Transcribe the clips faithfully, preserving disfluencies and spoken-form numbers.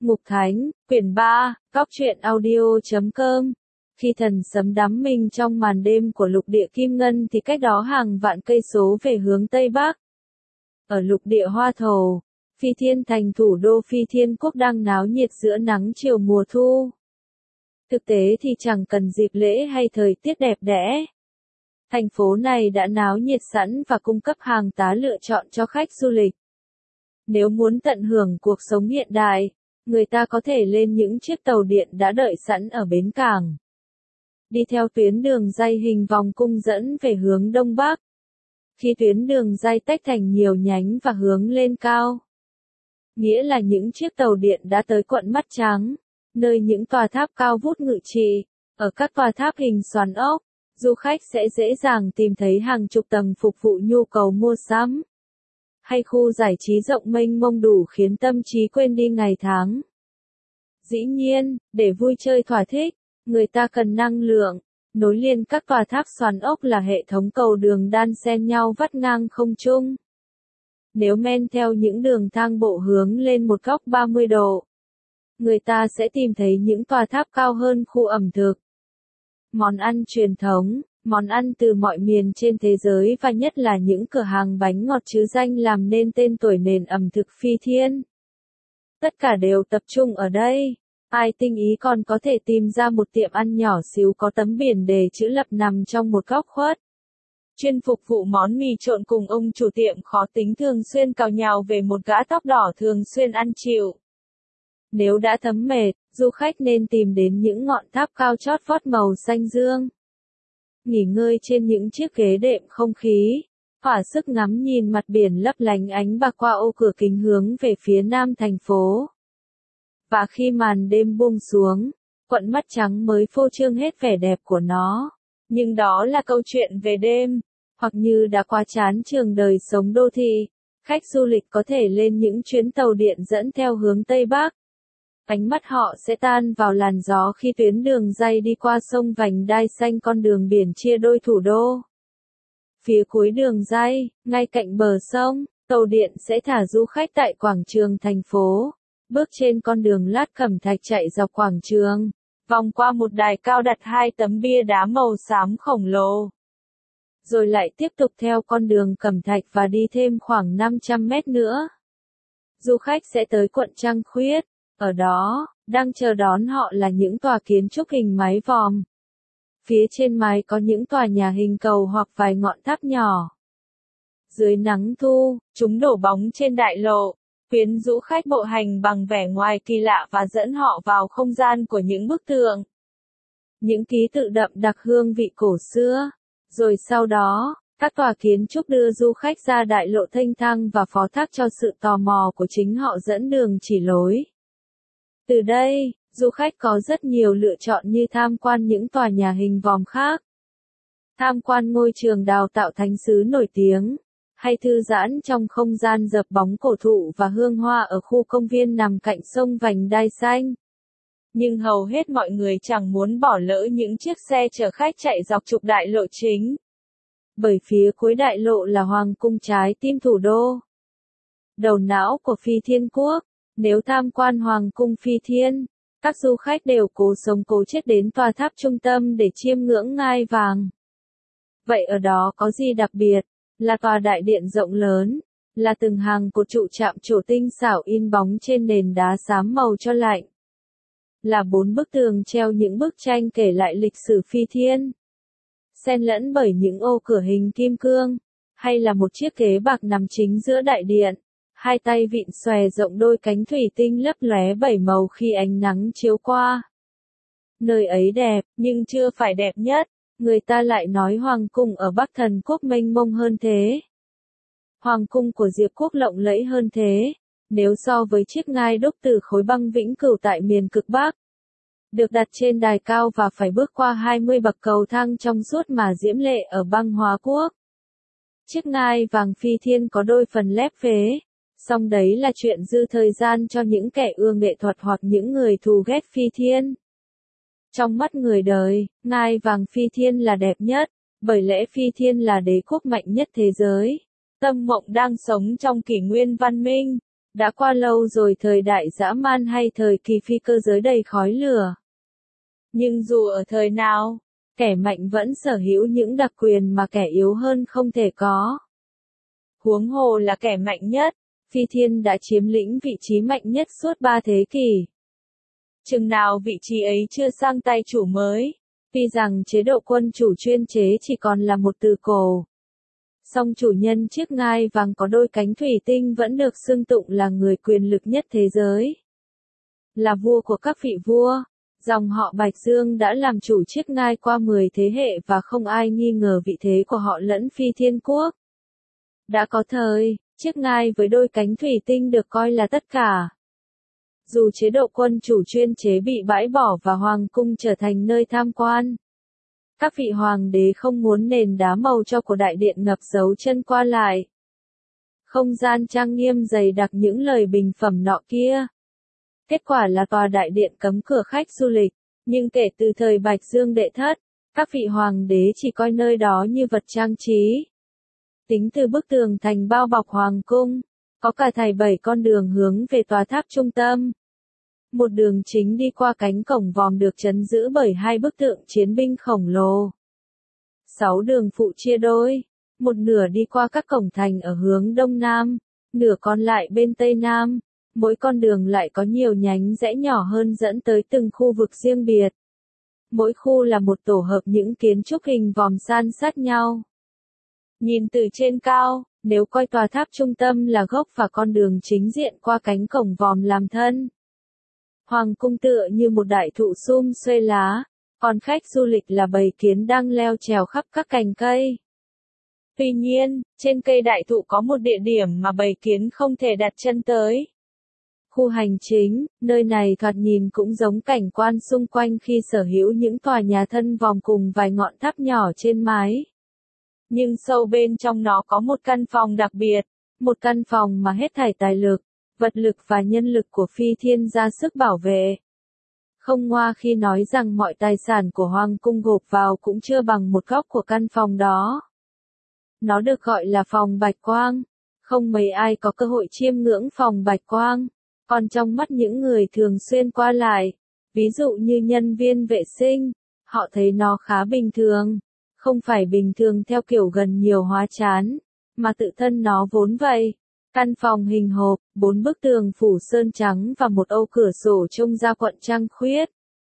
Mục Thánh, quyển ba, góc truyện audio chấm com. Khi thần sấm đắm mình trong màn đêm của lục địa kim ngân thì cách đó hàng vạn cây số về hướng Tây Bắc. Ở lục địa Hoa Thổ, Phi Thiên thành thủ đô Phi Thiên Quốc đang náo nhiệt giữa nắng chiều mùa thu. Thực tế thì chẳng cần dịp lễ hay thời tiết đẹp đẽ. Thành phố này đã náo nhiệt sẵn và cung cấp hàng tá lựa chọn cho khách du lịch. Nếu muốn tận hưởng cuộc sống hiện đại, người ta có thể lên những chiếc tàu điện đã đợi sẵn ở bến cảng. Đi theo tuyến đường ray hình vòng cung dẫn về hướng Đông Bắc. Khi tuyến đường ray tách thành nhiều nhánh và hướng lên cao, nghĩa là những chiếc tàu điện đã tới quận Mắt Trắng, nơi những tòa tháp cao vút ngự trị. Ở các tòa tháp hình xoắn ốc, du khách sẽ dễ dàng tìm thấy hàng chục tầng phục vụ nhu cầu mua sắm, hay khu giải trí rộng mênh mông đủ khiến tâm trí quên đi ngày tháng. Dĩ nhiên, để vui chơi thỏa thích, người ta cần năng lượng. Nối liền các tòa tháp xoắn ốc là hệ thống cầu đường đan xen nhau vắt ngang không trung. Nếu men theo những đường thang bộ hướng lên một góc ba mươi độ, người ta sẽ tìm thấy những tòa tháp cao hơn khu ẩm thực. Món ăn truyền thống, món ăn từ mọi miền trên thế giới và nhất là những cửa hàng bánh ngọt trứ danh làm nên tên tuổi nền ẩm thực Phi Thiên. Tất cả đều tập trung ở đây. Ai tinh ý còn có thể tìm ra một tiệm ăn nhỏ xíu có tấm biển đề chữ lập nằm trong một góc khuất, chuyên phục vụ món mì trộn cùng ông chủ tiệm khó tính thường xuyên càu nhàu về một gã tóc đỏ thường xuyên ăn chịu. Nếu đã thấm mệt, du khách nên tìm đến những ngọn tháp cao chót vót màu xanh dương. Nghỉ ngơi trên những chiếc ghế đệm không khí, thỏa sức ngắm nhìn mặt biển lấp lánh ánh bạc qua ô cửa kính hướng về phía nam thành phố. Và khi màn đêm buông xuống, quận Mắt Trắng mới phô trương hết vẻ đẹp của nó. Nhưng đó là câu chuyện về đêm, hoặc như đã quá chán trường đời sống đô thị, khách du lịch có thể lên những chuyến tàu điện dẫn theo hướng Tây Bắc. Ánh mắt họ sẽ tan vào làn gió khi tuyến đường ray đi qua sông vành đai xanh, con đường biển chia đôi thủ đô. Phía cuối đường ray, ngay cạnh bờ sông, tàu điện sẽ thả du khách tại quảng trường thành phố. Bước trên con đường lát cẩm thạch chạy dọc quảng trường, vòng qua một đài cao đặt hai tấm bia đá màu xám khổng lồ. Rồi lại tiếp tục theo con đường cẩm thạch và đi thêm khoảng năm trăm mét nữa. Du khách sẽ tới quận Trăng Khuyết. Ở đó, đang chờ đón họ là những tòa kiến trúc hình mái vòm. Phía trên mái có những tòa nhà hình cầu hoặc vài ngọn tháp nhỏ. Dưới nắng thu, chúng đổ bóng trên đại lộ, khuyến rũ khách bộ hành bằng vẻ ngoài kỳ lạ và dẫn họ vào không gian của những bức tượng. Những ký tự đậm đặc hương vị cổ xưa. Rồi sau đó, các tòa kiến trúc đưa du khách ra đại lộ thênh thang và phó thác cho sự tò mò của chính họ dẫn đường chỉ lối. Từ đây, du khách có rất nhiều lựa chọn như tham quan những tòa nhà hình vòm khác, tham quan ngôi trường đào tạo thánh sứ nổi tiếng, hay thư giãn trong không gian dập bóng cổ thụ và hương hoa ở khu công viên nằm cạnh sông vành đai xanh. Nhưng hầu hết mọi người chẳng muốn bỏ lỡ những chiếc xe chở khách chạy dọc trục đại lộ chính. Bởi phía cuối đại lộ là Hoàng cung trái tim thủ đô, đầu não của Phi Thiên Quốc. Nếu tham quan Hoàng cung Phi Thiên, các du khách đều cố sống cố chết đến tòa tháp trung tâm để chiêm ngưỡng ngai vàng. Vậy ở đó có gì đặc biệt? Là tòa đại điện rộng lớn, là từng hàng cột trụ chạm trổ tinh xảo in bóng trên nền đá xám màu cho lạnh. Là bốn bức tường treo những bức tranh kể lại lịch sử Phi Thiên, xen lẫn bởi những ô cửa hình kim cương, hay là một chiếc ghế bạc nằm chính giữa đại điện. Hai tay vịn xòe rộng đôi cánh thủy tinh lấp lóe bảy màu khi ánh nắng chiếu qua. Nơi ấy đẹp, nhưng chưa phải đẹp nhất. Người ta lại nói Hoàng cung ở Bắc Thần Quốc mênh mông hơn thế. Hoàng cung của Diệp Quốc lộng lẫy hơn thế. Nếu so với chiếc ngai đúc từ khối băng vĩnh cửu tại miền cực Bắc, được đặt trên đài cao và phải bước qua hai mươi bậc cầu thang trong suốt mà diễm lệ ở băng Hóa Quốc. Chiếc ngai vàng Phi Thiên có đôi phần lép vế. Song đấy là chuyện dư thời gian cho những kẻ ưa nghệ thuật hoặc những người thù ghét Phi Thiên. Trong mắt người đời, ngai vàng Phi Thiên là đẹp nhất, bởi lẽ Phi Thiên là đế quốc mạnh nhất thế giới. Tâm Mộng đang sống trong kỷ nguyên văn minh, Đã qua lâu rồi thời đại dã man hay thời kỳ phi cơ giới đầy khói lửa. Nhưng dù ở thời nào, kẻ mạnh vẫn sở hữu những đặc quyền mà kẻ yếu hơn không thể có. Huống hồ là kẻ mạnh nhất, Phi Thiên đã chiếm lĩnh vị trí mạnh nhất suốt ba thế kỷ. Chừng nào vị trí ấy chưa sang tay chủ mới, tuy rằng chế độ quân chủ chuyên chế chỉ còn là một từ cổ. Song chủ nhân chiếc ngai vàng có đôi cánh thủy tinh vẫn được xưng tụng là người quyền lực nhất thế giới. Là vua của các vị vua, dòng họ Bạch Dương đã làm chủ chiếc ngai qua mười thế hệ và không ai nghi ngờ vị thế của họ lẫn Phi Thiên Quốc. Đã có thời, chiếc ngai với đôi cánh thủy tinh được coi là tất cả. Dù chế độ quân chủ chuyên chế bị bãi bỏ và hoàng cung trở thành nơi tham quan, các vị hoàng đế không muốn nền đá màu cho của đại điện ngập dấu chân qua lại. Không gian trang nghiêm dày đặc những lời bình phẩm nọ kia. Kết quả là tòa đại điện cấm cửa khách du lịch, nhưng kể từ thời Bạch Dương Đệ Thất, các vị hoàng đế chỉ coi nơi đó như vật trang trí. Tính từ bức tường thành bao bọc hoàng cung, có cả thảy bảy con đường hướng về tòa tháp trung tâm. Một đường chính đi qua cánh cổng vòm được trấn giữ bởi hai bức tượng chiến binh khổng lồ. Sáu đường phụ chia đôi, một nửa đi qua các cổng thành ở hướng đông nam, nửa còn lại bên tây nam. Mỗi con đường lại có nhiều nhánh rẽ nhỏ hơn dẫn tới từng khu vực riêng biệt. Mỗi khu là một tổ hợp những kiến trúc hình vòm san sát nhau. Nhìn từ trên cao, nếu coi tòa tháp trung tâm là gốc và con đường chính diện qua cánh cổng vòm làm thân. Hoàng cung tựa như một đại thụ sum xuê lá, còn khách du lịch là bầy kiến đang leo trèo khắp các cành cây. Tuy nhiên, trên cây đại thụ có một địa điểm mà bầy kiến không thể đặt chân tới. Khu hành chính, nơi này thoạt nhìn cũng giống cảnh quan xung quanh khi sở hữu những tòa nhà thân vòm cùng vài ngọn tháp nhỏ trên mái. Nhưng sâu bên trong nó có một căn phòng đặc biệt, một căn phòng mà hết thảy tài lực, vật lực và nhân lực của Phi Thiên ra sức bảo vệ. Không ngoa khi nói rằng mọi tài sản của Hoàng cung gộp vào cũng chưa bằng một góc của căn phòng đó. Nó được gọi là phòng Bạch Quang. Không mấy ai có cơ hội chiêm ngưỡng phòng Bạch Quang. Còn trong mắt những người thường xuyên qua lại, ví dụ như nhân viên vệ sinh, họ thấy nó khá bình thường. Không phải bình thường theo kiểu gần nhiều hóa chán, mà tự thân nó vốn vậy. Căn phòng hình hộp, bốn bức tường phủ sơn trắng và một ô cửa sổ trông ra quận trăng khuyết.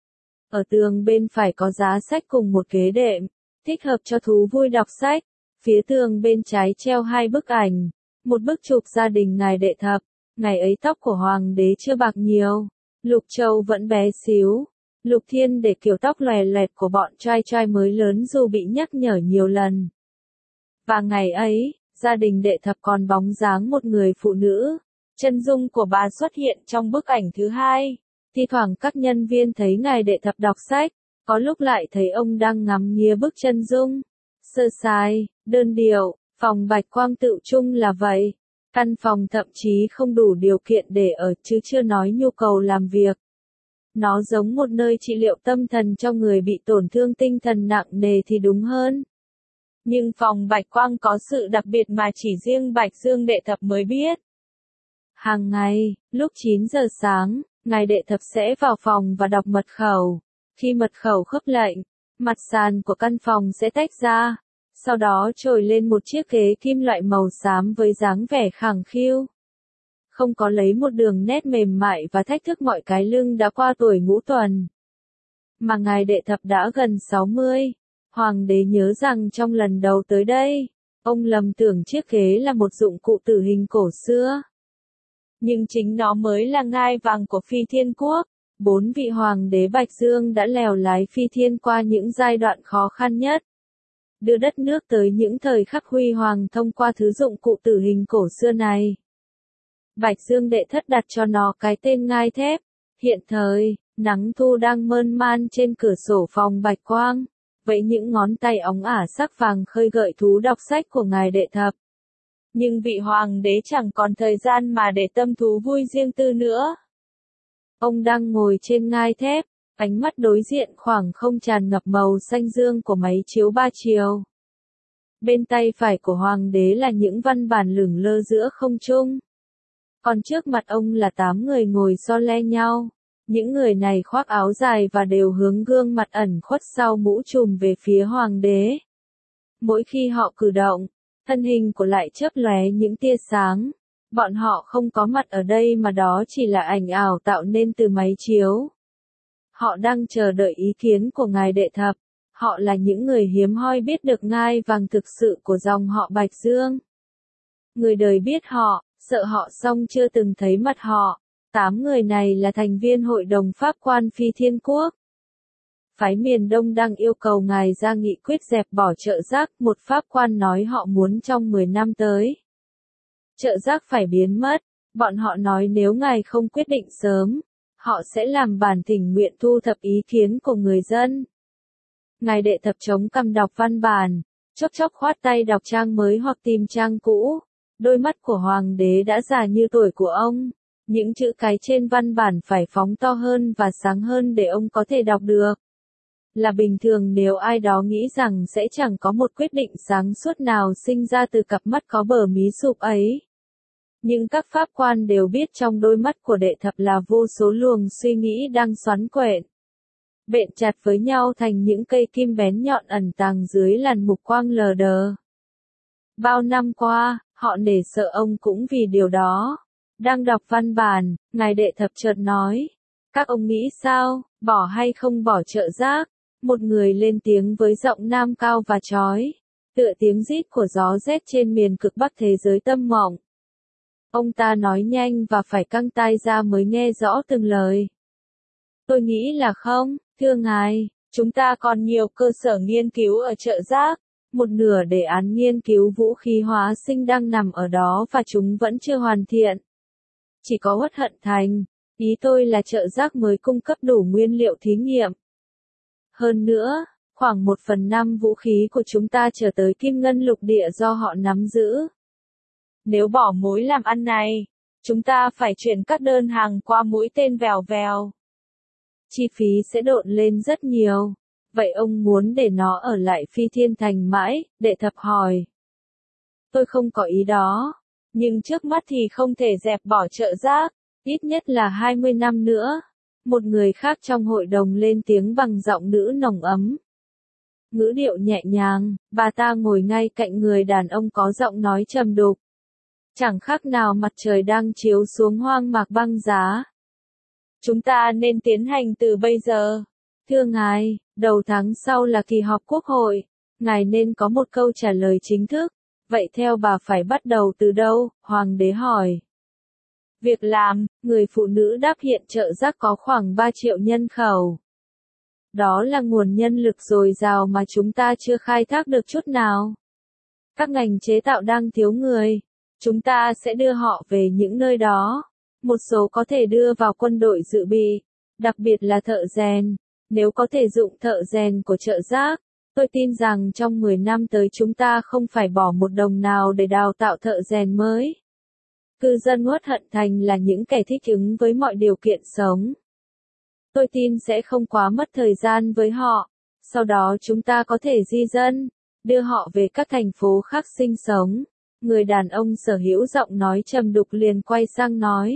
Ở tường bên phải có giá sách cùng một ghế đệm, thích hợp cho thú vui đọc sách. Phía tường bên trái treo hai bức ảnh, một bức chụp gia đình ngài Đệ Thập. Ngày ấy tóc của hoàng đế chưa bạc nhiều, Lục Châu vẫn bé xíu. Lục Thiên để kiểu tóc lòe loẹt của bọn trai trai mới lớn dù bị nhắc nhở nhiều lần. Và ngày ấy, gia đình Đệ Thập còn bóng dáng một người phụ nữ. Chân dung của bà xuất hiện trong bức ảnh thứ hai. Thi thoảng các nhân viên thấy ngài Đệ Thập đọc sách, có lúc lại thấy ông đang ngắm nghía bức chân dung. Sơ sài, đơn điệu, phòng Bạch Quang tự chung là vậy. Căn phòng thậm chí không đủ điều kiện để ở chứ chưa nói nhu cầu làm việc. Nó giống một nơi trị liệu tâm thần cho người bị tổn thương tinh thần nặng nề thì đúng hơn. Nhưng phòng Bạch Quang có sự đặc biệt mà chỉ riêng Bạch Dương Đệ Thập mới biết. Hàng ngày, lúc chín giờ sáng, ngài Đệ Thập sẽ vào phòng và đọc mật khẩu. Khi mật khẩu khớp lệnh, mặt sàn của căn phòng sẽ tách ra. Sau đó trồi lên một chiếc ghế kim loại màu xám với dáng vẻ khẳng khiu. Không có lấy một đường nét mềm mại và thách thức mọi cái lưng đã qua tuổi ngũ tuần. Mà ngài Đệ Thập đã gần sáu mươi. Hoàng đế nhớ rằng trong lần đầu tới đây, ông lầm tưởng chiếc ghế là một dụng cụ tử hình cổ xưa. Nhưng chính nó mới là ngai vàng của Phi Thiên Quốc. Bốn vị hoàng đế Bạch Dương đã lèo lái Phi Thiên qua những giai đoạn khó khăn nhất. Đưa đất nước tới những thời khắc huy hoàng thông qua thứ dụng cụ tử hình cổ xưa này. Bạch Dương Đệ Thất đặt cho nó cái tên ngai thép. Hiện thời, nắng thu đang mơn man trên cửa sổ phòng Bạch Quang. Vậy những ngón tay óng ả sắc vàng khơi gợi thú đọc sách của ngài Đệ Thập. Nhưng vị hoàng đế chẳng còn thời gian mà để tâm thú vui riêng tư nữa. Ông đang ngồi trên ngai thép, ánh mắt đối diện khoảng không tràn ngập màu xanh dương của máy chiếu ba chiều. Bên tay phải của hoàng đế là những văn bản lửng lơ giữa không trung. Còn trước mặt ông là tám người ngồi so le nhau. Những người này khoác áo dài và đều hướng gương mặt ẩn khuất sau mũ trùm về phía hoàng đế. Mỗi khi họ cử động, thân hình của lại chớp lóe những tia sáng. Bọn họ không có mặt ở đây mà đó chỉ là ảnh ảo tạo nên từ máy chiếu. Họ đang chờ đợi ý kiến của ngài đệ thập. Họ là những người hiếm hoi biết được ngai vàng thực sự của dòng họ Bạch Dương. Người đời biết họ, sợ họ song chưa từng thấy mặt họ. Tám người này là thành viên hội đồng pháp quan Phi Thiên Quốc. Phái miền Đông đang yêu cầu ngài ra nghị quyết dẹp bỏ chợ rác, một pháp quan nói họ muốn trong mười năm tới. Chợ rác phải biến mất, bọn họ nói nếu ngài không quyết định sớm, họ sẽ làm bản thỉnh nguyện thu thập ý kiến của người dân. Ngài đệ thập chống cằm đọc văn bản, chốc chốc khoát tay đọc trang mới hoặc tìm trang cũ. Đôi mắt của hoàng đế đã già như tuổi của ông. Những chữ cái trên văn bản phải phóng to hơn và sáng hơn để ông có thể đọc được. Là bình thường nếu ai đó nghĩ rằng sẽ chẳng có một quyết định sáng suốt nào sinh ra từ cặp mắt có bờ mí sụp ấy. Nhưng các pháp quan đều biết trong đôi mắt của đệ thập là vô số luồng suy nghĩ đang xoắn quện. Bện chặt với nhau thành những cây kim bén nhọn ẩn tàng dưới làn mục quang lờ đờ. Bao năm qua, họ nể sợ ông cũng vì điều đó. Đang đọc văn bản, ngài đệ thập chợt nói. Các ông nghĩ sao, bỏ hay không bỏ chợ rác? Một người lên tiếng với giọng nam cao và chói. Tựa tiếng rít của gió rét trên miền cực bắc thế giới tâm mộng. Ông ta nói nhanh và phải căng tai ra mới nghe rõ từng lời. Tôi nghĩ là không, thưa ngài, chúng ta còn nhiều cơ sở nghiên cứu ở chợ rác. Một nửa đề án nghiên cứu vũ khí hóa sinh đang nằm ở đó và chúng vẫn chưa hoàn thiện. Chỉ có Uất Hận Thành, ý tôi là chợ rác mới cung cấp đủ nguyên liệu thí nghiệm. Hơn nữa, khoảng một phần năm vũ khí của chúng ta trở tới Kim Ngân lục địa do họ nắm giữ. Nếu bỏ mối làm ăn này, chúng ta phải chuyển các đơn hàng qua mũi tên vèo vèo. Chi phí sẽ độn lên rất nhiều. Vậy ông muốn để nó ở lại Phi Thiên Thành mãi, đệ thập hỏi. Tôi không có ý đó. Nhưng trước mắt thì không thể dẹp bỏ chợ rác, ít nhất là hai mươi năm nữa. Một người khác trong hội đồng lên tiếng bằng giọng nữ nồng ấm. Ngữ điệu nhẹ nhàng, bà ta ngồi ngay cạnh người đàn ông có giọng nói trầm đục. Chẳng khác nào mặt trời đang chiếu xuống hoang mạc băng giá. Chúng ta nên tiến hành từ bây giờ. Thưa ngài, đầu tháng sau là kỳ họp quốc hội. Ngài nên có một câu trả lời chính thức. Vậy theo bà phải bắt đầu từ đâu? Hoàng đế hỏi. Việc làm, người phụ nữ đáp hiện chợ rác có khoảng ba triệu nhân khẩu. Đó là nguồn nhân lực dồi dào mà chúng ta chưa khai thác được chút nào. Các ngành chế tạo đang thiếu người. Chúng ta sẽ đưa họ về những nơi đó. Một số có thể đưa vào quân đội dự bị, đặc biệt là thợ rèn. Nếu có thể dụng thợ rèn của chợ rác, tôi tin rằng trong mười năm tới chúng ta không phải bỏ một đồng nào để đào tạo thợ rèn mới. Cư dân Uất Hận Thành là những kẻ thích ứng với mọi điều kiện sống. Tôi tin sẽ không quá mất thời gian với họ. Sau đó chúng ta có thể di dân, đưa họ về các thành phố khác sinh sống. Người đàn ông sở hữu giọng nói trầm đục liền quay sang nói.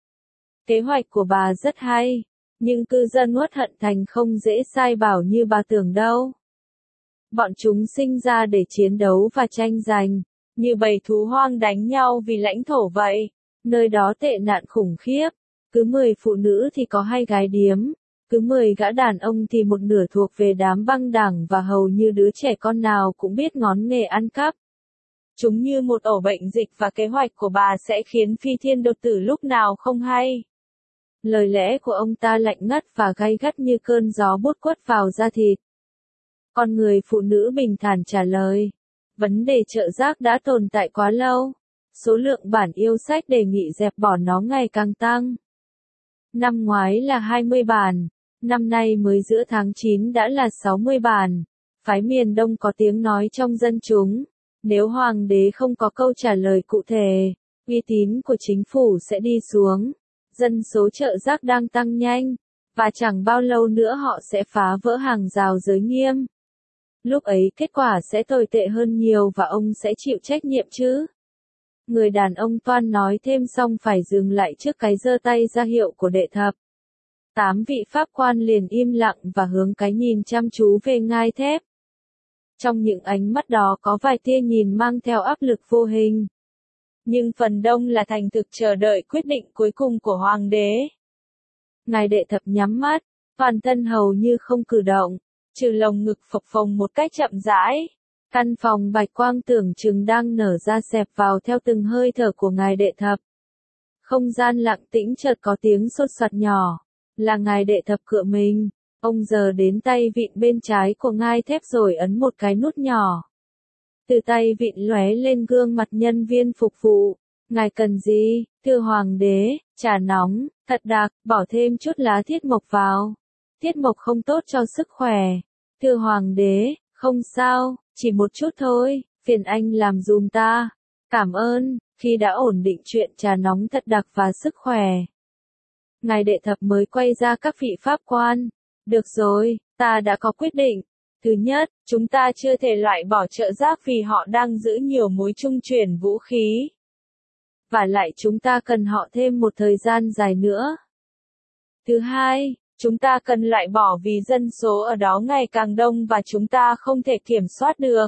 Kế hoạch của bà rất hay, nhưng cư dân Uất Hận Thành không dễ sai bảo như bà tưởng đâu. Bọn chúng sinh ra để chiến đấu và tranh giành, như bầy thú hoang đánh nhau vì lãnh thổ vậy. Nơi đó tệ nạn khủng khiếp, cứ mười phụ nữ thì có hai gái điếm, cứ mười gã đàn ông thì một nửa thuộc về đám băng đảng và hầu như đứa trẻ con nào cũng biết ngón nghề ăn cắp. Chúng như một ổ bệnh dịch và kế hoạch của bà sẽ khiến Phi Thiên đột tử lúc nào không hay. Lời lẽ của ông ta lạnh ngắt và gay gắt như cơn gió bút quất vào da thịt. Con người phụ nữ bình thản trả lời. Vấn đề chợ rác đã tồn tại quá lâu. Số lượng bản yêu sách đề nghị dẹp bỏ nó ngày càng tăng. Năm ngoái là hai mươi bản. Năm nay mới giữa tháng chín đã là sáu mươi bản. Phái miền Đông có tiếng nói trong dân chúng. Nếu hoàng đế không có câu trả lời cụ thể, uy tín của chính phủ sẽ đi xuống. Dân số chợ rác đang tăng nhanh, và chẳng bao lâu nữa họ sẽ phá vỡ hàng rào giới nghiêm. Lúc ấy kết quả sẽ tồi tệ hơn nhiều và ông sẽ chịu trách nhiệm chứ? Người đàn ông toan nói thêm xong phải dừng lại trước cái giơ tay ra hiệu của đệ thập. Tám vị pháp quan liền im lặng và hướng cái nhìn chăm chú về ngai thép. Trong những ánh mắt đó có vài tia nhìn mang theo áp lực vô hình. Nhưng phần đông là thành thực chờ đợi quyết định cuối cùng của hoàng đế. Ngài đệ thập nhắm mắt, toàn thân hầu như không cử động, trừ lồng ngực phập phồng một cách chậm rãi. Căn phòng bạch quang tưởng chừng đang nở ra xẹp vào theo từng hơi thở của ngài đệ thập. Không gian lặng tĩnh chợt có tiếng sột soạt nhỏ, là ngài đệ thập cựa mình. Ông giờ đến tay vịn bên trái của ngai thép rồi ấn một cái nút nhỏ. Từ tay vịn lóe lên gương mặt nhân viên phục vụ. Ngài cần gì, thưa hoàng đế? Trà nóng, thật đặc, bỏ thêm chút lá thiết mộc vào. Thiết mộc không tốt cho sức khỏe. Thưa hoàng đế, không sao, chỉ một chút thôi, phiền anh làm dùm ta. Cảm ơn. Khi đã ổn định chuyện trà nóng thật đặc và sức khỏe, ngài đệ thập mới quay ra các vị pháp quan. Được rồi, ta đã có quyết định. Thứ nhất, chúng ta chưa thể loại bỏ trợ giác vì họ đang giữ nhiều mối trung chuyển vũ khí. Và lại chúng ta cần họ thêm một thời gian dài nữa. Thứ hai, chúng ta cần loại bỏ vì dân số ở đó ngày càng đông và chúng ta không thể kiểm soát được.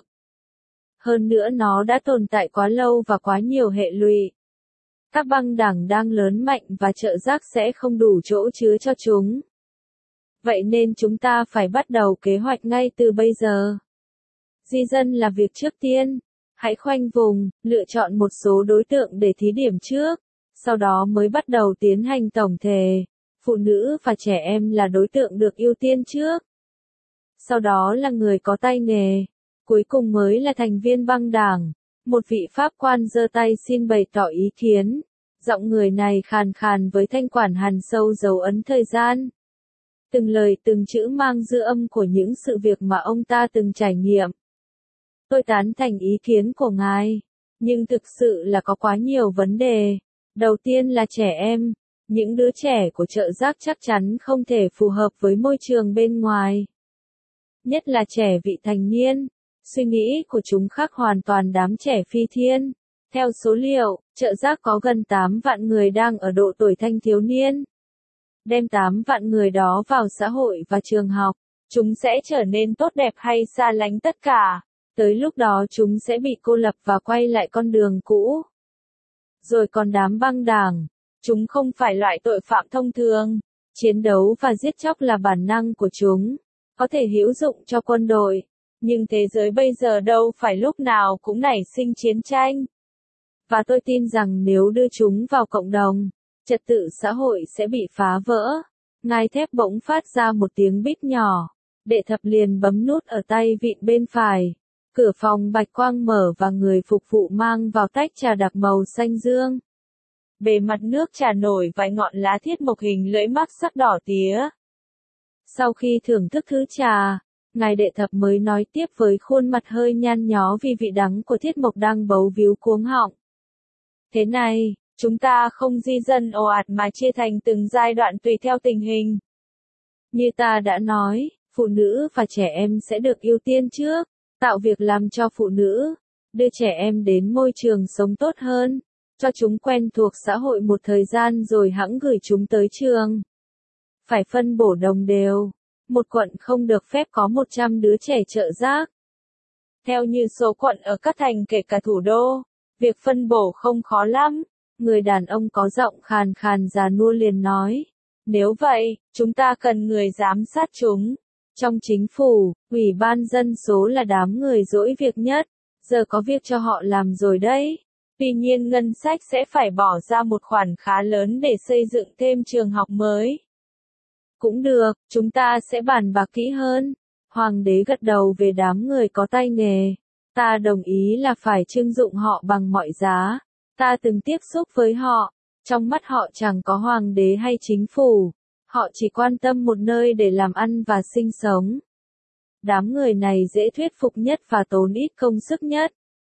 Hơn nữa nó đã tồn tại quá lâu và quá nhiều hệ lụy. Các băng đảng đang lớn mạnh và trợ giác sẽ không đủ chỗ chứa cho chúng. Vậy nên chúng ta phải bắt đầu kế hoạch ngay từ bây giờ. Di dân là việc trước tiên. Hãy khoanh vùng, lựa chọn một số đối tượng để thí điểm trước, sau đó mới bắt đầu tiến hành tổng thể. Phụ nữ và trẻ em là đối tượng được ưu tiên trước. Sau đó là người có tay nghề. Cuối cùng mới là thành viên băng đảng. Một vị pháp quan giơ tay xin bày tỏ ý kiến. Giọng người này khàn khàn với thanh quản hằn sâu dấu ấn thời gian. Từng lời từng chữ mang dư âm của những sự việc mà ông ta từng trải nghiệm. Tôi tán thành ý kiến của ngài, nhưng thực sự là có quá nhiều vấn đề. Đầu tiên là trẻ em. Những đứa trẻ của trợ giác chắc chắn không thể phù hợp với môi trường bên ngoài. Nhất là trẻ vị thành niên. Suy nghĩ của chúng khác hoàn toàn đám trẻ phi thiên. Theo số liệu, trợ giác có gần tám vạn người đang ở độ tuổi thanh thiếu niên. Đem tám vạn người đó vào xã hội và trường học, chúng sẽ trở nên tốt đẹp hay xa lánh tất cả. Tới lúc đó chúng sẽ bị cô lập và quay lại con đường cũ. Rồi còn đám băng đảng, chúng không phải loại tội phạm thông thường. Chiến đấu và giết chóc là bản năng của chúng, có thể hữu dụng cho quân đội. Nhưng thế giới bây giờ đâu phải lúc nào cũng nảy sinh chiến tranh. Và tôi tin rằng nếu đưa chúng vào cộng đồng, trật tự xã hội sẽ bị phá vỡ. Ngai thép bỗng phát ra một tiếng bíp nhỏ. Đệ thập liền bấm nút ở tay vịn bên phải. Cửa phòng bạch quang mở và người phục vụ mang vào tách trà đặc màu xanh dương. Bề mặt nước trà nổi vài ngọn lá thiết mộc hình lưỡi mắc sắc đỏ tía. Sau khi thưởng thức thứ trà, ngài đệ thập mới nói tiếp với khuôn mặt hơi nhăn nhó vì vị đắng của thiết mộc đang bấu víu cuống họng. Thế này, chúng ta không di dân ồ ạt mà chia thành từng giai đoạn tùy theo tình hình. Như ta đã nói, phụ nữ và trẻ em sẽ được ưu tiên trước, tạo việc làm cho phụ nữ, đưa trẻ em đến môi trường sống tốt hơn, cho chúng quen thuộc xã hội một thời gian rồi hẵng gửi chúng tới trường. Phải phân bổ đồng đều. Một quận không được phép có một trăm đứa trẻ trợ giác. Theo như số quận ở các thành kể cả thủ đô, việc phân bổ không khó lắm. Người đàn ông có giọng khàn khàn già nua liền nói. Nếu vậy, chúng ta cần người giám sát chúng. Trong chính phủ, ủy ban dân số là đám người dỗi việc nhất. Giờ có việc cho họ làm rồi đấy. Tuy nhiên ngân sách sẽ phải bỏ ra một khoản khá lớn để xây dựng thêm trường học mới. Cũng được, chúng ta sẽ bàn bạc kỹ hơn. Hoàng đế gật đầu về đám người có tay nghề. Ta đồng ý là phải trưng dụng họ bằng mọi giá. Ta từng tiếp xúc với họ. Trong mắt họ chẳng có hoàng đế hay chính phủ. Họ chỉ quan tâm một nơi để làm ăn và sinh sống. Đám người này dễ thuyết phục nhất và tốn ít công sức nhất.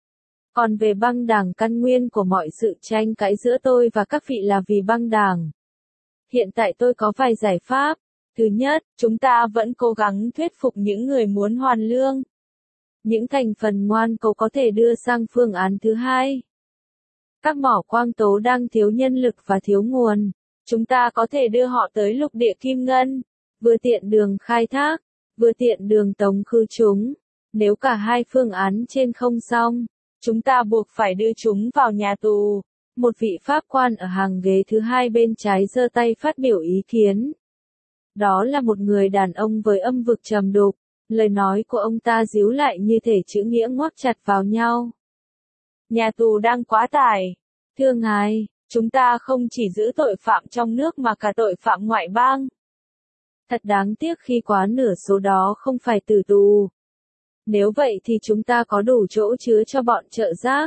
Còn về băng đảng, căn nguyên của mọi sự tranh cãi giữa tôi và các vị là vì băng đảng. Hiện tại tôi có vài giải pháp. Thứ nhất, chúng ta vẫn cố gắng thuyết phục những người muốn hoàn lương. Những thành phần ngoan cố có thể đưa sang phương án thứ hai. Các mỏ quang tố đang thiếu nhân lực và thiếu nguồn. Chúng ta có thể đưa họ tới lục địa kim ngân, vừa tiện đường khai thác, vừa tiện đường tống khứ chúng. Nếu cả hai phương án trên không xong, chúng ta buộc phải đưa chúng vào nhà tù. Một vị pháp quan ở hàng ghế thứ hai bên trái giơ tay phát biểu ý kiến. Đó là một người đàn ông với âm vực trầm đục, lời nói của ông ta díu lại như thể chữ nghĩa ngoắc chặt vào nhau. Nhà tù đang quá tải. Thưa ngài, chúng ta không chỉ giữ tội phạm trong nước mà cả tội phạm ngoại bang. Thật đáng tiếc khi quá nửa số đó không phải tử tù. Nếu vậy thì chúng ta có đủ chỗ chứa cho bọn trợ giác.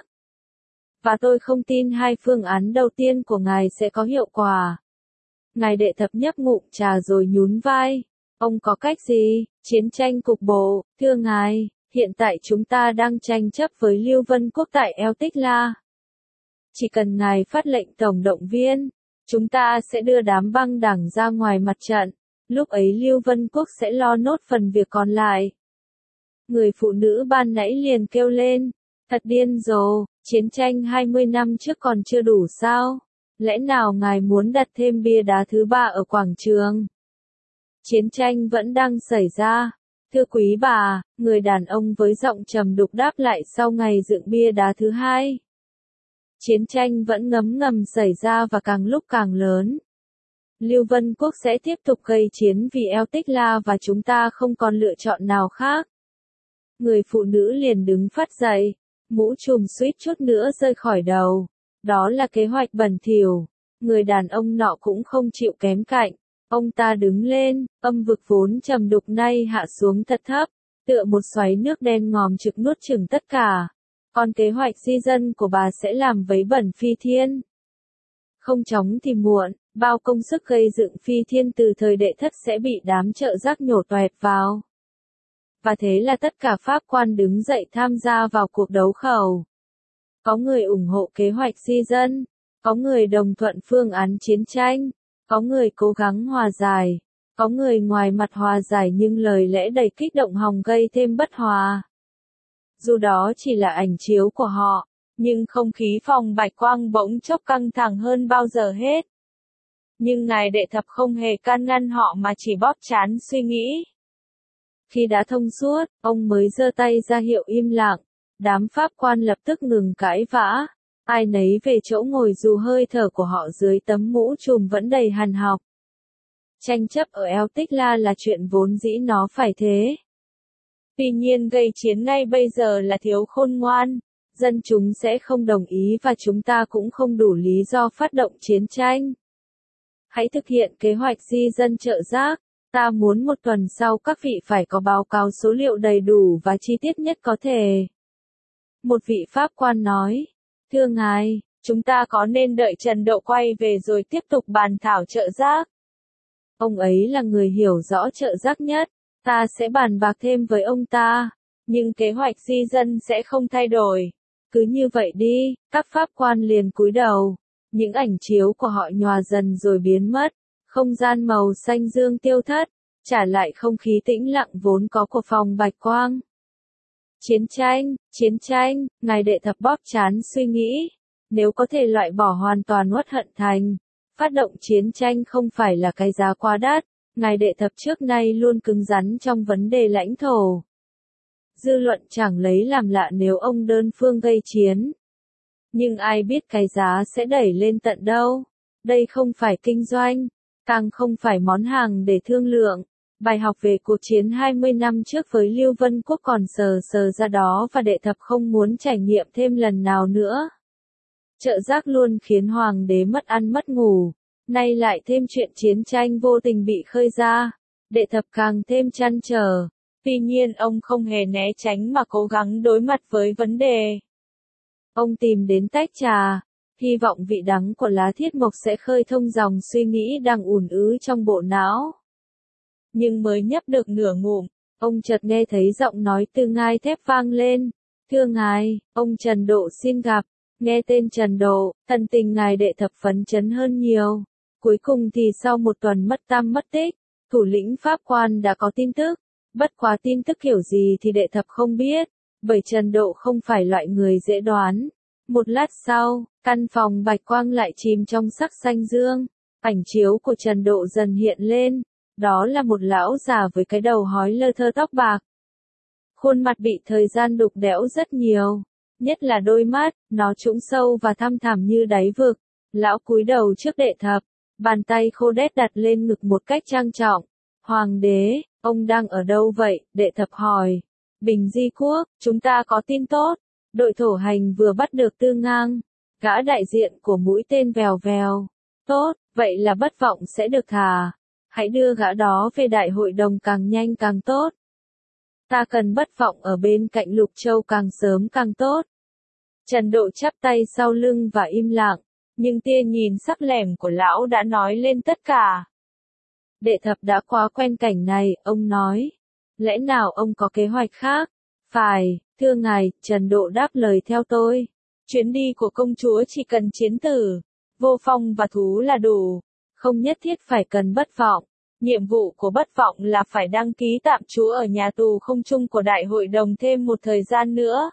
Và tôi không tin hai phương án đầu tiên của ngài sẽ có hiệu quả. Ngài đệ thập nhấp ngụm trà rồi nhún vai. Ông có cách gì? Chiến tranh cục bộ, thưa ngài, hiện tại chúng ta đang tranh chấp với Lưu Vân Quốc tại El Tikla. Chỉ cần ngài phát lệnh tổng động viên, chúng ta sẽ đưa đám băng đảng ra ngoài mặt trận. Lúc ấy Lưu Vân Quốc sẽ lo nốt phần việc còn lại. Người phụ nữ ban nãy liền kêu lên. Thật điên rồ, chiến tranh hai mươi năm trước còn chưa đủ sao? Lẽ nào ngài muốn đặt thêm bia đá thứ ba ở quảng trường? Chiến tranh vẫn đang xảy ra. Thưa quý bà, người đàn ông với giọng trầm đục đáp lại sau ngày dựng bia đá thứ hai. Chiến tranh vẫn ngấm ngầm xảy ra và càng lúc càng lớn. Lưu Vân Quốc sẽ tiếp tục gây chiến vì El Tikla và chúng ta không còn lựa chọn nào khác. Người phụ nữ liền đứng phát dậy, mũ trùm suýt chút nữa rơi khỏi đầu. Đó là kế hoạch bẩn thỉu. Người đàn ông nọ cũng không chịu kém cạnh. Ông ta đứng lên, âm vực vốn trầm đục nay hạ xuống thật thấp, tựa một xoáy nước đen ngòm trực nuốt chửng tất cả. Còn kế hoạch di dân của bà sẽ làm vấy bẩn phi thiên. Không chóng thì muộn, bao công sức gây dựng phi thiên từ thời đệ thất sẽ bị đám trợ giác nhổ toẹt vào. Và thế là tất cả pháp quan đứng dậy tham gia vào cuộc đấu khẩu. Có người ủng hộ kế hoạch di dân, có người đồng thuận phương án chiến tranh, có người cố gắng hòa giải, có người ngoài mặt hòa giải nhưng lời lẽ đầy kích động hòng gây thêm bất hòa. Dù đó chỉ là ảnh chiếu của họ, nhưng không khí phòng Bạch Quang bỗng chốc căng thẳng hơn bao giờ hết. Nhưng ngài đệ thập không hề can ngăn họ mà chỉ bóp trán suy nghĩ. Khi đã thông suốt, ông mới giơ tay ra hiệu im lặng. Đám pháp quan lập tức ngừng cãi vã. Ai nấy về chỗ ngồi dù hơi thở của họ dưới tấm mũ trùm vẫn đầy hằn học. Tranh chấp ở El Tikla là chuyện vốn dĩ nó phải thế. Tuy nhiên gây chiến ngay bây giờ là thiếu khôn ngoan. Dân chúng sẽ không đồng ý và chúng ta cũng không đủ lý do phát động chiến tranh. Hãy thực hiện kế hoạch di dân trợ giác. Ta muốn một tuần sau các vị phải có báo cáo số liệu đầy đủ và chi tiết nhất có thể. Một vị pháp quan nói. Thưa ngài, chúng ta có nên đợi Trần Độ quay về rồi tiếp tục bàn thảo trợ giác? Ông ấy là người hiểu rõ trợ giác nhất. Ta sẽ bàn bạc thêm với ông ta. Nhưng kế hoạch di dân sẽ không thay đổi. Cứ như vậy đi, các pháp quan liền cúi đầu. Những ảnh chiếu của họ nhòa dần rồi biến mất. Không gian màu xanh dương tiêu thất. Trả lại không khí tĩnh lặng vốn có của phòng Bạch Quang. Chiến tranh, chiến tranh, ngài đệ thập bóp trán suy nghĩ. Nếu có thể loại bỏ hoàn toàn uất hận thành, phát động chiến tranh không phải là cái giá quá đắt. Ngài đệ thập trước nay luôn cứng rắn trong vấn đề lãnh thổ. Dư luận chẳng lấy làm lạ nếu ông đơn phương gây chiến. Nhưng ai biết cái giá sẽ đẩy lên tận đâu. Đây không phải kinh doanh, càng không phải món hàng để thương lượng. Bài học về cuộc chiến hai mươi năm trước với Lưu Vân Quốc còn sờ sờ ra đó và đệ thập không muốn trải nghiệm thêm lần nào nữa. Trợ giác luôn khiến hoàng đế mất ăn mất ngủ. Nay lại thêm chuyện chiến tranh vô tình bị khơi ra. Đệ thập càng thêm trăn trở. Tuy nhiên ông không hề né tránh mà cố gắng đối mặt với vấn đề. Ông tìm đến tách trà. Hy vọng vị đắng của lá thiết mộc sẽ khơi thông dòng suy nghĩ đang ùn ứ trong bộ não. Nhưng mới nhấp được nửa ngụm, ông chợt nghe thấy giọng nói từ ngai thép vang lên. Thưa ngài, ông Trần Độ xin gặp. Nghe tên Trần Độ, thần tình ngài đệ thập phấn chấn hơn nhiều. Cuối cùng thì sau một tuần mất tăm mất tích, thủ lĩnh pháp quan đã có tin tức. Bất quá tin tức kiểu gì thì đệ thập không biết, bởi Trần Độ không phải loại người dễ đoán. Một lát sau, căn phòng bạch quang lại chìm trong sắc xanh dương. Ảnh chiếu của Trần Độ dần hiện lên. Đó là một lão già với cái đầu hói lơ thơ tóc bạc. Khuôn mặt bị thời gian đục đẽo rất nhiều. Nhất là đôi mắt, nó trũng sâu và thăm thẳm như đáy vực. Lão cúi đầu trước Đệ Thập, bàn tay khô đét đặt lên ngực một cách trang trọng. Hoàng đế, ông đang ở đâu vậy? Đệ Thập hỏi. Bình Di Quốc, chúng ta có tin tốt. Đội thổ hành vừa bắt được Tư Ngang. Gã đại diện của mũi tên vèo vèo. Tốt, vậy là Bất Vọng sẽ được thả. Hãy đưa gã đó về đại hội đồng càng nhanh càng tốt. Ta cần Bất Vọng ở bên cạnh Lục Châu càng sớm càng tốt. Trần Độ chắp tay sau lưng và im lặng, nhưng tia nhìn sắc lẻm của lão đã nói lên tất cả. Đệ Thập đã quá quen cảnh này, ông nói. Lẽ nào ông có kế hoạch khác? Phải, thưa ngài, Trần Độ đáp lời theo tôi. Chuyến đi của công chúa chỉ cần chiến tử, vô phong và thú là đủ, không nhất thiết phải cần Bất Vọng. Nhiệm vụ của Bất Vọng là phải đăng ký tạm trú ở nhà tù không trung của đại hội đồng thêm một thời gian nữa.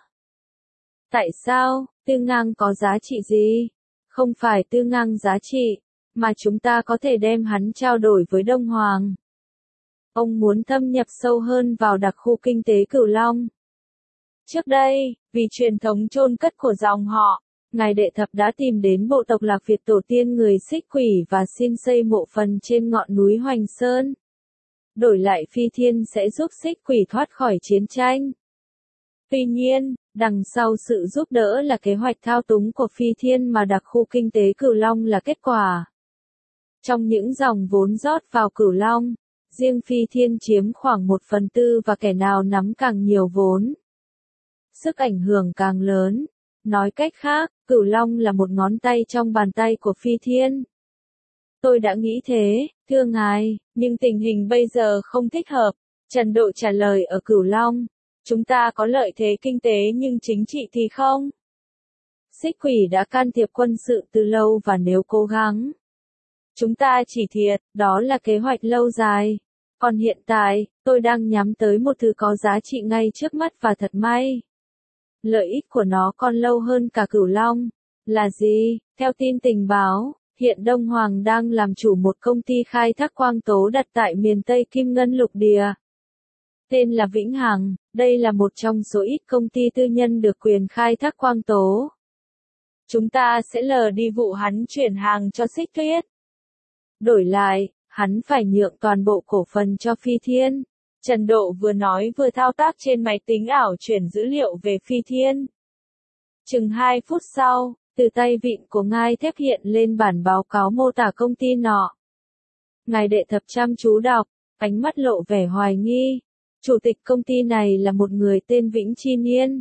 Tại sao? Tư Ngang có giá trị gì? Không phải Tư Ngang giá trị, mà chúng ta có thể đem hắn trao đổi với Đông Hoàng. Ông muốn thâm nhập sâu hơn vào đặc khu kinh tế Cửu Long. Trước đây, vì truyền thống chôn cất của dòng họ, ngài Đệ Thập đã tìm đến bộ tộc Lạc Việt tổ tiên người Xích Quỷ và xin xây mộ phần trên ngọn núi Hoành Sơn. Đổi lại Phi Thiên sẽ giúp Xích Quỷ thoát khỏi chiến tranh. Tuy nhiên, đằng sau sự giúp đỡ là kế hoạch thao túng của Phi Thiên mà đặc khu kinh tế Cửu Long là kết quả. Trong những dòng vốn rót vào Cửu Long, riêng Phi Thiên chiếm khoảng một phần tư và kẻ nào nắm càng nhiều vốn. Sức ảnh hưởng càng lớn. Nói cách khác, Cửu Long là một ngón tay trong bàn tay của Phi Thiên. Tôi đã nghĩ thế, thưa ngài, nhưng tình hình bây giờ không thích hợp. Trần Độ trả lời ở Cửu Long. Chúng ta có lợi thế kinh tế nhưng chính trị thì không. Xích Quỷ đã can thiệp quân sự từ lâu và nếu cố gắng, chúng ta chỉ thiệt, đó là kế hoạch lâu dài. Còn hiện tại, tôi đang nhắm tới một thứ có giá trị ngay trước mắt và thật may. Lợi ích của nó còn lâu hơn cả Cửu Long. Là gì? Theo tin tình báo, hiện Đông Hoàng đang làm chủ một công ty khai thác quang tố đặt tại miền Tây Kim Ngân Lục Địa. Tên là Vĩnh Hằng, đây là một trong số ít công ty tư nhân được quyền khai thác quang tố. Chúng ta sẽ lờ đi vụ hắn chuyển hàng cho Xích Tuyết. Đổi lại, hắn phải nhượng toàn bộ cổ phần cho Phi Thiên. Trần Độ vừa nói vừa thao tác trên máy tính ảo chuyển dữ liệu về Phi Thiên. Chừng hai phút sau, từ tay vịn của Ngai Thép hiện lên bản báo cáo mô tả công ty nọ. Ngài Đệ Thập chăm chú đọc, ánh mắt lộ vẻ hoài nghi. Chủ tịch công ty này là một người tên Vĩnh Chi Niên.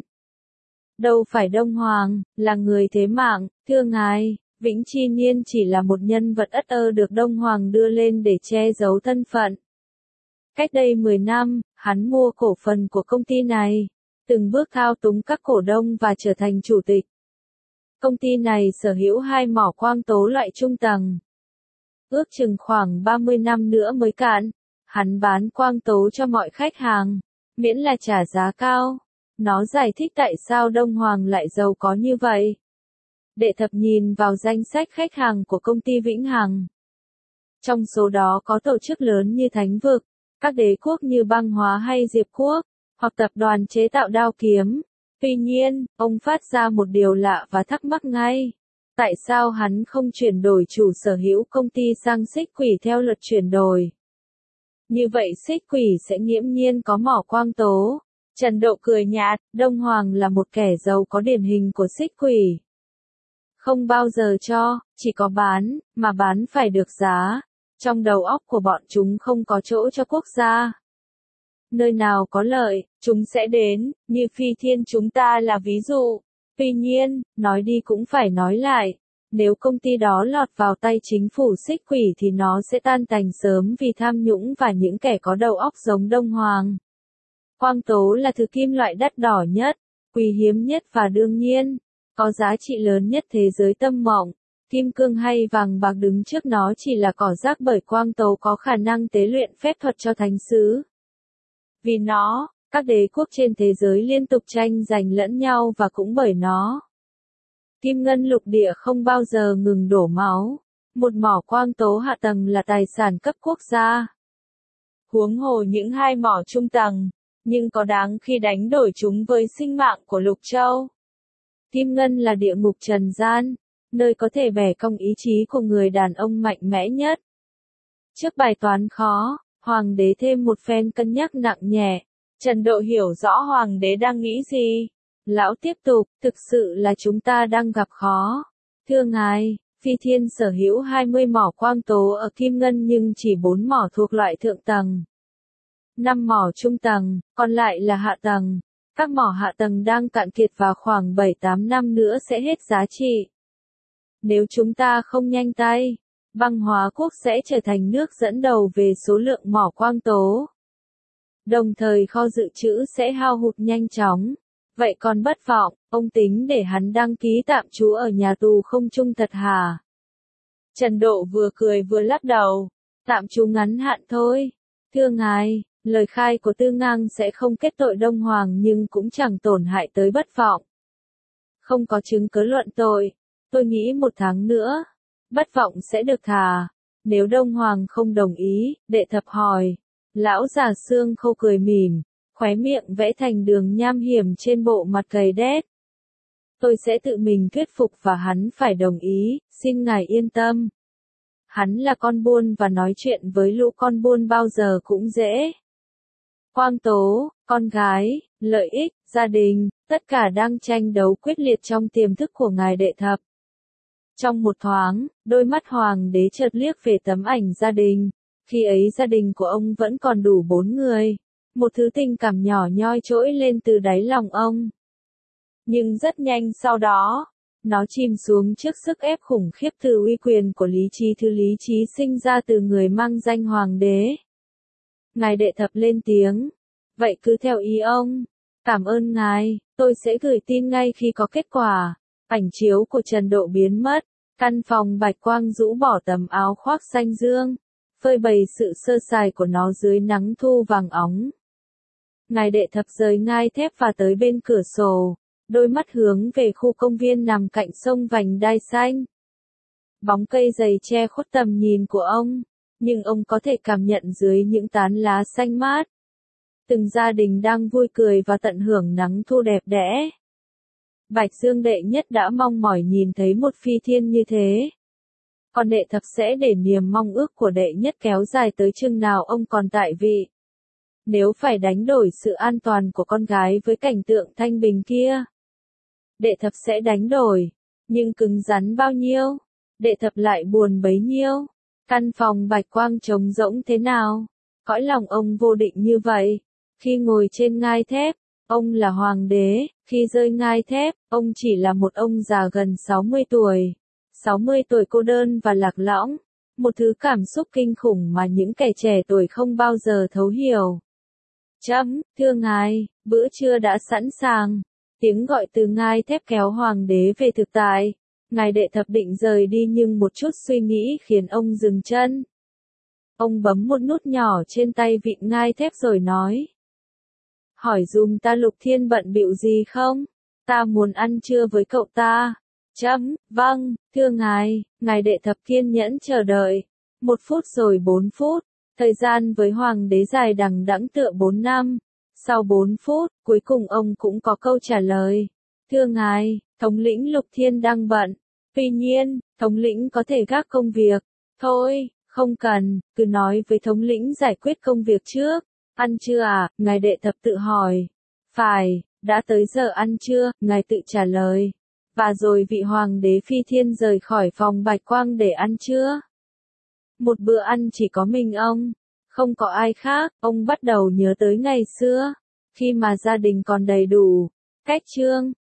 Đâu phải Đông Hoàng, là người thế mạng, thưa ngài. Vĩnh Chi Niên chỉ là một nhân vật ất ơ được Đông Hoàng đưa lên để che giấu thân phận. Cách đây mười năm, hắn mua cổ phần của công ty này, từng bước thao túng các cổ đông và trở thành chủ tịch. Công ty này sở hữu hai mỏ quang tố loại trung tầng. Ước chừng khoảng ba mươi năm nữa mới cạn. Hắn bán quang tố cho mọi khách hàng, miễn là trả giá cao. Nó giải thích tại sao Đông Hoàng lại giàu có như vậy. Đệ Thập nhìn vào danh sách khách hàng của công ty Vĩnh Hằng. Trong số đó có tổ chức lớn như Thánh Vực, các đế quốc như Băng Hóa hay Diệp Quốc, hoặc tập đoàn chế tạo đao kiếm. Tuy nhiên, ông phát ra một điều lạ và thắc mắc ngay. Tại sao hắn không chuyển đổi chủ sở hữu công ty sang Xích Quỷ theo luật chuyển đổi? Như vậy Xích Quỷ sẽ nghiễm nhiên có mỏ quang tố. Trần Độ cười nhạt, Đông Hoàng là một kẻ giàu có điển hình của Xích Quỷ. Không bao giờ cho, chỉ có bán, mà bán phải được giá. Trong đầu óc của bọn chúng không có chỗ cho quốc gia. Nơi nào có lợi, chúng sẽ đến, như Phi Thiên chúng ta là ví dụ. Tuy nhiên, nói đi cũng phải nói lại. Nếu công ty đó lọt vào tay chính phủ Xích Quỷ thì nó sẽ tan tành sớm vì tham nhũng và những kẻ có đầu óc giống Đông Hoàng. Quang tố là thứ kim loại đắt đỏ nhất, quý hiếm nhất và đương nhiên, có giá trị lớn nhất thế giới tâm mộng. Kim cương hay vàng bạc đứng trước nó chỉ là cỏ rác bởi quang tố có khả năng tế luyện phép thuật cho thánh sứ. Vì nó, các đế quốc trên thế giới liên tục tranh giành lẫn nhau và cũng bởi nó. Kim ngân lục địa không bao giờ ngừng đổ máu. Một mỏ quang tố hạ tầng là tài sản cấp quốc gia. Huống hồ những hai mỏ trung tầng, nhưng có đáng khi đánh đổi chúng với sinh mạng của Lục Châu. Kim ngân là địa ngục trần gian, nơi có thể bẻ cong ý chí của người đàn ông mạnh mẽ nhất. Trước bài toán khó, hoàng đế thêm một phen cân nhắc nặng nhẹ. Trần Độ hiểu rõ hoàng đế đang nghĩ gì. Lão tiếp tục, thực sự là chúng ta đang gặp khó. Thưa ngài, Phi Thiên sở hữu hai mươi mỏ quang tố ở Kim Ngân nhưng chỉ bốn mỏ thuộc loại thượng tầng. năm mỏ trung tầng, còn lại là hạ tầng. Các mỏ hạ tầng đang cạn kiệt vào khoảng bảy tám năm nữa sẽ hết giá trị. Nếu chúng ta không nhanh tay, băng hóa quốc sẽ trở thành nước dẫn đầu về số lượng mỏ quang tố. Đồng thời kho dự trữ sẽ hao hụt nhanh chóng. Vậy còn Bất Vọng, ông tính để hắn đăng ký tạm trú ở nhà tù không trung thật hả? Trần Độ vừa cười vừa lắc đầu. Tạm trú ngắn hạn thôi. Thưa ngài, lời khai của Tư Ngang sẽ không kết tội Đông Hoàng nhưng cũng chẳng tổn hại tới Bất Vọng. Không có chứng cứ luận tội. Tôi nghĩ một tháng nữa, Bất Vọng sẽ được thả. Nếu Đông Hoàng không đồng ý, Đệ Thập hỏi. Lão già xương khô cười mỉm, khóe miệng vẽ thành đường nham hiểm trên bộ mặt gầy đét. Tôi sẽ tự mình thuyết phục và hắn phải đồng ý, xin ngài yên tâm. Hắn là con buôn và nói chuyện với lũ con buôn bao giờ cũng dễ. Quang tố, con gái, lợi ích, gia đình, tất cả đang tranh đấu quyết liệt trong tiềm thức của ngài Đệ Thập. Trong một thoáng, đôi mắt hoàng đế chợt liếc về tấm ảnh gia đình. Khi ấy gia đình của ông vẫn còn đủ bốn người. Một thứ tình cảm nhỏ nhoi trỗi lên từ đáy lòng ông. Nhưng rất nhanh sau đó, nó chìm xuống trước sức ép khủng khiếp từ uy quyền của lý trí thứ lý trí sinh ra từ người mang danh hoàng đế. Ngài Đệ Thập lên tiếng. Vậy cứ theo ý ông. Cảm ơn ngài, tôi sẽ gửi tin ngay khi có kết quả. Ảnh chiếu của Trần Độ biến mất. Căn phòng bạch quang rũ bỏ tấm áo khoác xanh dương, phơi bày sự sơ sài của nó dưới nắng thu vàng óng. Ngài Đệ Thập rời ngai thép và tới bên cửa sổ, đôi mắt hướng về khu công viên nằm cạnh sông vành đai xanh. Bóng cây dày che khuất tầm nhìn của ông, nhưng ông có thể cảm nhận dưới những tán lá xanh mát. Từng gia đình đang vui cười và tận hưởng nắng thu đẹp đẽ. Bạch Dương Đệ Nhất đã mong mỏi nhìn thấy một phi thiên như thế. Còn Đệ Thập sẽ để niềm mong ước của Đệ Nhất kéo dài tới chừng nào ông còn tại vị. Nếu phải đánh đổi sự an toàn của con gái với cảnh tượng thanh bình kia, Đệ Thập sẽ đánh đổi, nhưng cứng rắn bao nhiêu, Đệ Thập lại buồn bấy nhiêu. Căn phòng bạch quang trống rỗng thế nào, cõi lòng ông vô định như vậy. Khi ngồi trên ngai thép, ông là hoàng đế, khi rơi ngai thép, ông chỉ là một ông già gần sáu mươi tuổi. sáu mươi tuổi cô đơn và lạc lõng, một thứ cảm xúc kinh khủng mà những kẻ trẻ tuổi không bao giờ thấu hiểu. Chấm, thưa ngài, bữa trưa đã sẵn sàng. Tiếng gọi từ ngai thép kéo hoàng đế về thực tại. Ngài Đệ Thập định rời đi nhưng một chút suy nghĩ khiến ông dừng chân. Ông bấm một nút nhỏ trên tay vịn ngai thép rồi nói. Hỏi dùm ta Lục Thiên bận bịu gì không? Ta muốn ăn trưa với cậu ta. Chấm, vâng, thưa ngài. Ngài Đệ Thập kiên nhẫn chờ đợi. Một phút rồi bốn phút. Thời gian với hoàng đế dài đằng đẵng tựa bốn năm. Sau bốn phút, cuối cùng ông cũng có câu trả lời. Thưa ngài, thống lĩnh Lục Thiên đang bận. Tuy nhiên, thống lĩnh có thể gác công việc. Thôi, không cần, cứ nói với thống lĩnh giải quyết công việc trước. Ăn chưa à? Ngài Đệ Thập tự hỏi. Phải, đã tới giờ ăn chưa? Ngài tự trả lời. Và rồi vị hoàng đế phi thiên rời khỏi phòng bạch quang để ăn trưa. Một bữa ăn chỉ có mình ông, không có ai khác. Ông bắt đầu nhớ tới ngày xưa, khi mà gia đình còn đầy đủ. Cách chương